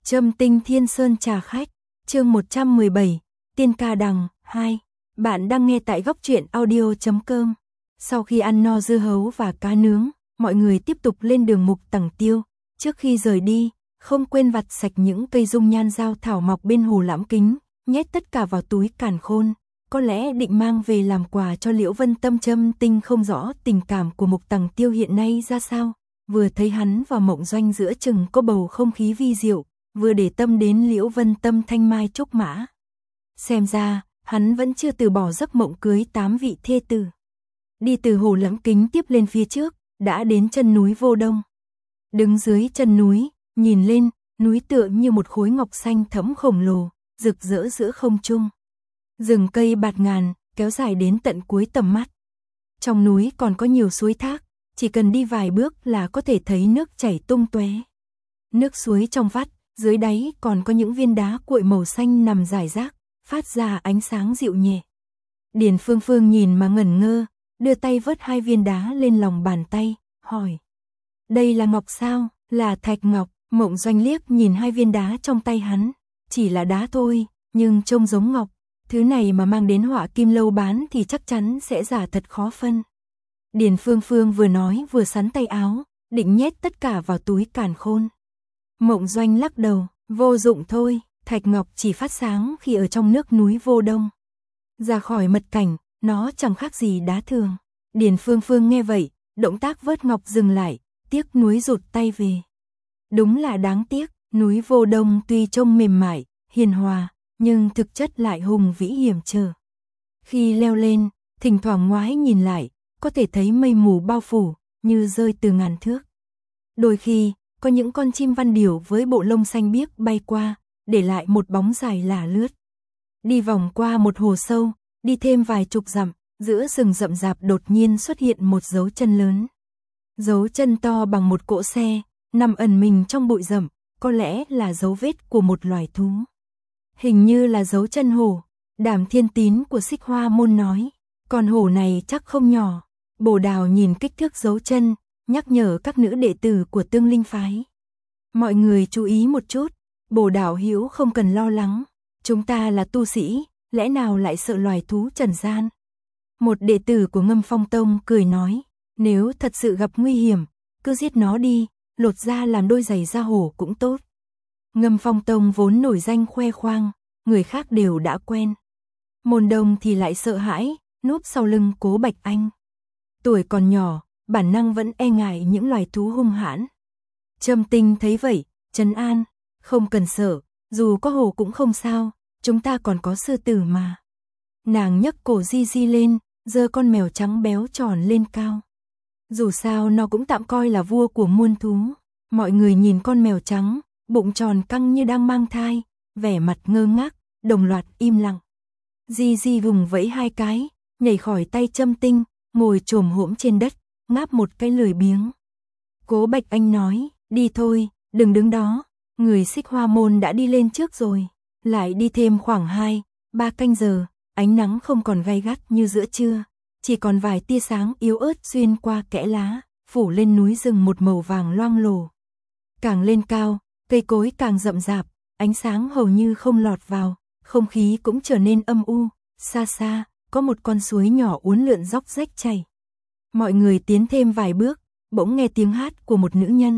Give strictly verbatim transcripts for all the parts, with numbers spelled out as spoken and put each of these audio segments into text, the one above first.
Trâm Tinh Thiên Sơn trà khách, chương một trăm mười bảy, Tiên ca đằng, hai. Bạn đang nghe tại góc truyện audio chấm com. Sau khi ăn no dưa hấu và cá nướng, mọi người tiếp tục lên đường mục Tằng Tiêu. Trước khi rời đi, không quên vặt sạch những cây dung nhan giao thảo mọc bên hồ Lãm Kính, nhét tất cả vào túi càn khôn. Có lẽ định mang về làm quà cho Liễu Vân Tâm. Trâm Tinh không rõ tình cảm của mục Tằng Tiêu hiện nay ra sao. Vừa thấy hắn và Mộng Doanh giữa chừng có bầu không khí vi diệu, vừa để tâm đến Liễu Vân Tâm thanh mai trúc mã. Xem ra, hắn vẫn chưa từ bỏ giấc mộng cưới tám vị thê tử. Đi từ hồ Lãm Kính tiếp lên phía trước, đã đến chân núi Vô Đông. Đứng dưới chân núi, nhìn lên, núi tựa như một khối ngọc xanh thẫm khổng lồ, rực rỡ giữa không trung. Rừng cây bạt ngàn, kéo dài đến tận cuối tầm mắt. Trong núi còn có nhiều suối thác, chỉ cần đi vài bước là có thể thấy nước chảy tung tóe. Nước suối trong vắt, dưới đáy còn có những viên đá cuội màu xanh nằm rải rác, phát ra ánh sáng dịu nhẹ. Điền Phương Phương nhìn mà ngẩn ngơ, đưa tay vớt hai viên đá lên lòng bàn tay, hỏi. Đây là ngọc sao? Là thạch ngọc. Mộng Doanh liếc nhìn hai viên đá trong tay hắn, chỉ là đá thôi, nhưng trông giống ngọc. Thứ này mà mang đến Họa Kim Lâu bán thì chắc chắn sẽ giả thật khó phân. Điền Phương Phương vừa nói vừa sắn tay áo, định nhét tất cả vào túi càn khôn. Mộng Doanh lắc đầu, vô dụng thôi, thạch ngọc chỉ phát sáng khi ở trong nước núi Vô Đông. Ra khỏi mật cảnh, nó chẳng khác gì đá thường. Điền Phương Phương nghe vậy, động tác vớt ngọc dừng lại, tiếc nuối rụt tay về. Đúng là đáng tiếc, núi Vô Đông tuy trông mềm mại, hiền hòa, nhưng thực chất lại hùng vĩ hiểm trở. Khi leo lên, thỉnh thoảng ngoái nhìn lại, có thể thấy mây mù bao phủ, như rơi từ ngàn thước. Đôi khi, có những con chim văn điểu với bộ lông xanh biếc bay qua, để lại một bóng dài lả lướt. Đi vòng qua một hồ sâu, đi thêm vài chục dặm, giữa rừng rậm rạp đột nhiên xuất hiện một dấu chân lớn. Dấu chân to bằng một cỗ xe, nằm ẩn mình trong bụi rậm, có lẽ là dấu vết của một loài thú. Hình như là dấu chân hổ. Đàm Thiên Tín của Xích Hoa Môn nói, con hổ này chắc không nhỏ. Bồ Đào nhìn kích thước dấu chân, nhắc nhở các nữ đệ tử của Tương Linh phái. Mọi người chú ý một chút, Bồ Đào Hữu không cần lo lắng, chúng ta là tu sĩ, lẽ nào lại sợ loài thú trần gian. Một đệ tử của Ngâm Phong Tông cười nói, nếu thật sự gặp nguy hiểm, cứ giết nó đi, lột ra làm đôi giày da hổ cũng tốt. Ngâm Phong Tông vốn nổi danh khoe khoang, người khác đều đã quen. Môn Đông thì lại sợ hãi, núp sau lưng Cố Bạch Anh. Tuổi còn nhỏ, bản năng vẫn e ngại những loài thú hung hãn. Trâm Tinh thấy vậy, trấn an, không cần sợ, dù có hổ cũng không sao, chúng ta còn có sư tử mà. Nàng nhấc cổ Di Di lên, giơ con mèo trắng béo tròn lên cao. Dù sao nó cũng tạm coi là vua của muôn thú. Mọi người nhìn con mèo trắng, bụng tròn căng như đang mang thai, vẻ mặt ngơ ngác, đồng loạt im lặng. Di Di vùng vẫy hai cái, nhảy khỏi tay Trâm Tinh, ngồi chồm hổm trên đất, ngáp một cái lười biếng. Cố Bạch Anh nói, đi thôi, đừng đứng đó, người Xích Hoa Môn đã đi lên trước rồi. Lại đi thêm khoảng hai, ba canh giờ, ánh nắng không còn gay gắt như giữa trưa, chỉ còn vài tia sáng yếu ớt xuyên qua kẽ lá, phủ lên núi rừng một màu vàng loang lổ. Càng lên cao, cây cối càng rậm rạp, ánh sáng hầu như không lọt vào, không khí cũng trở nên âm u, xa xa, có một con suối nhỏ uốn lượn róc rách chảy. Mọi người tiến thêm vài bước, bỗng nghe tiếng hát của một nữ nhân.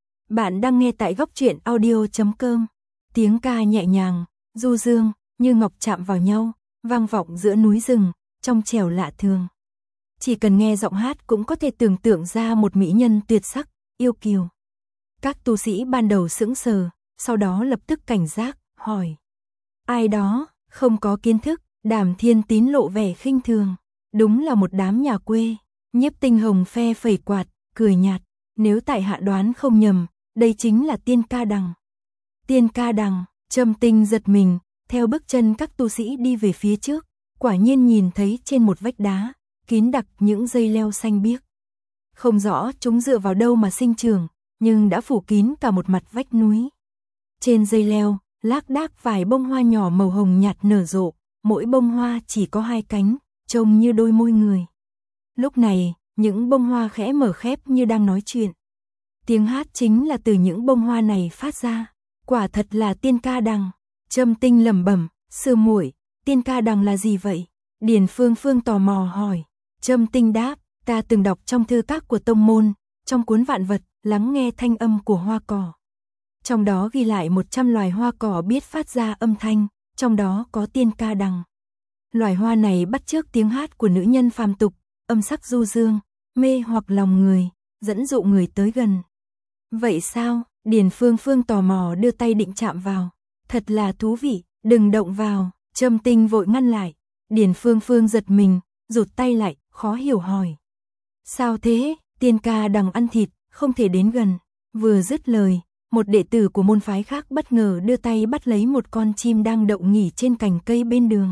Bạn đang nghe tại góc truyện audio chấm com. Tiếng ca nhẹ nhàng, du dương, như ngọc chạm vào nhau, vang vọng giữa núi rừng, trong trẻo lạ thường. Chỉ cần nghe giọng hát cũng có thể tưởng tượng ra một mỹ nhân tuyệt sắc, yêu kiều. Các tu sĩ ban đầu sững sờ, sau đó lập tức cảnh giác, hỏi. Ai đó, không có kiến thức, Đàm Thiên Tín lộ vẻ khinh thường. Đúng là một đám nhà quê. Nhiếp Tinh Hồng phe phẩy quạt, cười nhạt. Nếu tại hạ đoán không nhầm, đây chính là Tiên ca đằng. Tiên ca đằng, Trâm Tinh giật mình, theo bước chân các tu sĩ đi về phía trước, quả nhiên nhìn thấy trên một vách đá, kín đặc những dây leo xanh biếc. Không rõ chúng dựa vào đâu mà sinh trưởng, nhưng đã phủ kín cả một mặt vách núi. Trên dây leo, lác đác vài bông hoa nhỏ màu hồng nhạt nở rộ, mỗi bông hoa chỉ có hai cánh, trông như đôi môi người. Lúc này, những bông hoa khẽ mở khép như đang nói chuyện. Tiếng hát chính là từ những bông hoa này phát ra. quả thật là tiên ca đằng. Trâm Tinh lẩm bẩm, sư muội, tiên ca đằng là gì vậy? Điền Phương Phương tò mò hỏi. Trâm Tinh đáp, ta từng đọc trong thư các của tông môn, trong cuốn vạn vật, lắng nghe thanh âm của hoa cỏ. Trong đó ghi lại một trăm loài hoa cỏ biết phát ra âm thanh, trong đó có tiên ca đằng. Loài hoa này bắt chước tiếng hát của nữ nhân phàm tục, âm sắc du dương, mê hoặc lòng người, dẫn dụ người tới gần. Vậy sao? Điền Phương Phương tò mò đưa tay định chạm vào. Thật là thú vị, đừng động vào. Trâm Tinh vội ngăn lại. Điền Phương Phương giật mình, rụt tay lại, khó hiểu hỏi. Sao thế? Tiên ca đằng ăn thịt, không thể đến gần. Vừa dứt lời, một đệ tử của môn phái khác bất ngờ đưa tay bắt lấy một con chim đang đậu nghỉ trên cành cây bên đường.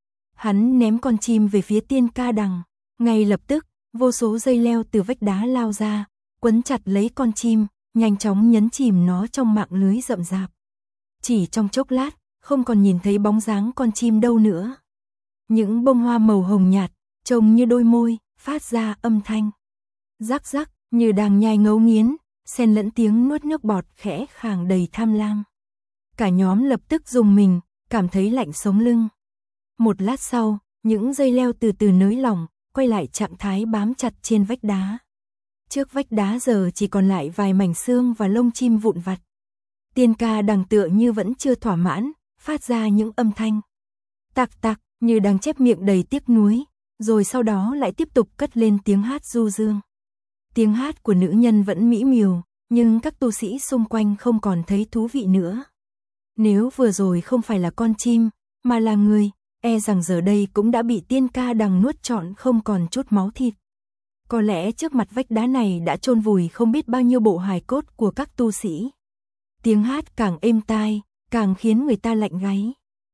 Hắn ném con chim về phía tiên ca đằng. Ngay lập tức, vô số dây leo từ vách đá lao ra, quấn chặt lấy con chim, nhanh chóng nhấn chìm nó trong mạng lưới rậm rạp. Chỉ trong chốc lát, không còn nhìn thấy bóng dáng con chim đâu nữa. Những bông hoa màu hồng nhạt, trông như đôi môi, phát ra âm thanh. Rắc rắc, như đang nhai ngấu nghiến, xen lẫn tiếng nuốt nước bọt khẽ khàng đầy tham lam. Cả nhóm lập tức rùng mình, cảm thấy lạnh sống lưng. Một lát sau, những dây leo từ từ nới lỏng, quay lại trạng thái bám chặt trên vách đá. Trước vách đá giờ chỉ còn lại vài mảnh xương và lông chim vụn vặt. Tiên ca đằng tựa như vẫn chưa thỏa mãn, phát ra những âm thanh tạc tạc như đang chép miệng đầy tiếc nuối, rồi sau đó lại tiếp tục cất lên tiếng hát du dương. Tiếng hát của nữ nhân vẫn mỹ miều, nhưng các tu sĩ xung quanh không còn thấy thú vị nữa. Nếu vừa rồi không phải là con chim, mà là người, e rằng giờ đây cũng đã bị tiên ca đằng nuốt trọn không còn chút máu thịt. Có lẽ trước mặt vách đá này đã chôn vùi không biết bao nhiêu bộ hài cốt của các tu sĩ. Tiếng hát càng êm tai, càng khiến người ta lạnh gáy.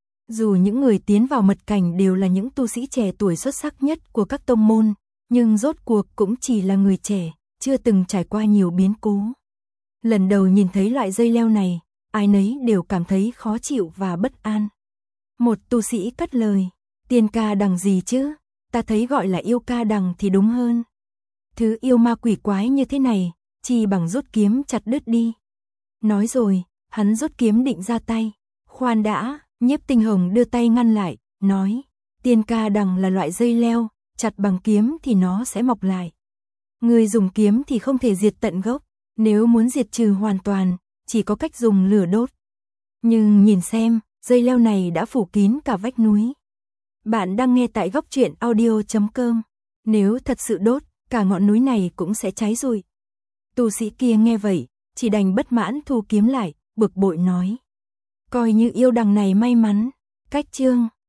Dù những người tiến vào mật cảnh đều là những tu sĩ trẻ tuổi xuất sắc nhất của các tông môn, nhưng rốt cuộc cũng chỉ là người trẻ, chưa từng trải qua nhiều biến cố. Lần đầu nhìn thấy loại dây leo này, ai nấy đều cảm thấy khó chịu và bất an. Một tu sĩ cất lời, tiên ca đằng gì chứ, ta thấy gọi là yêu ca đằng thì đúng hơn. Thứ yêu ma quỷ quái như thế này, chỉ bằng rút kiếm chặt đứt đi. Nói rồi, hắn rút kiếm định ra tay. Khoan đã, Nhiếp Tinh Hồng đưa tay ngăn lại, nói, tiên ca đằng là loại dây leo, chặt bằng kiếm thì nó sẽ mọc lại. Người dùng kiếm thì không thể diệt tận gốc, nếu muốn diệt trừ hoàn toàn, chỉ có cách dùng lửa đốt. Nhưng nhìn xem, dây leo này đã phủ kín cả vách núi. Bạn đang nghe tại góc truyện audio chấm com. Nếu thật sự đốt, cả ngọn núi này cũng sẽ cháy rụi. Tu sĩ kia nghe vậy, chỉ đành bất mãn thu kiếm lại, bực bội nói. Coi như yêu đằng này may mắn. Cách chương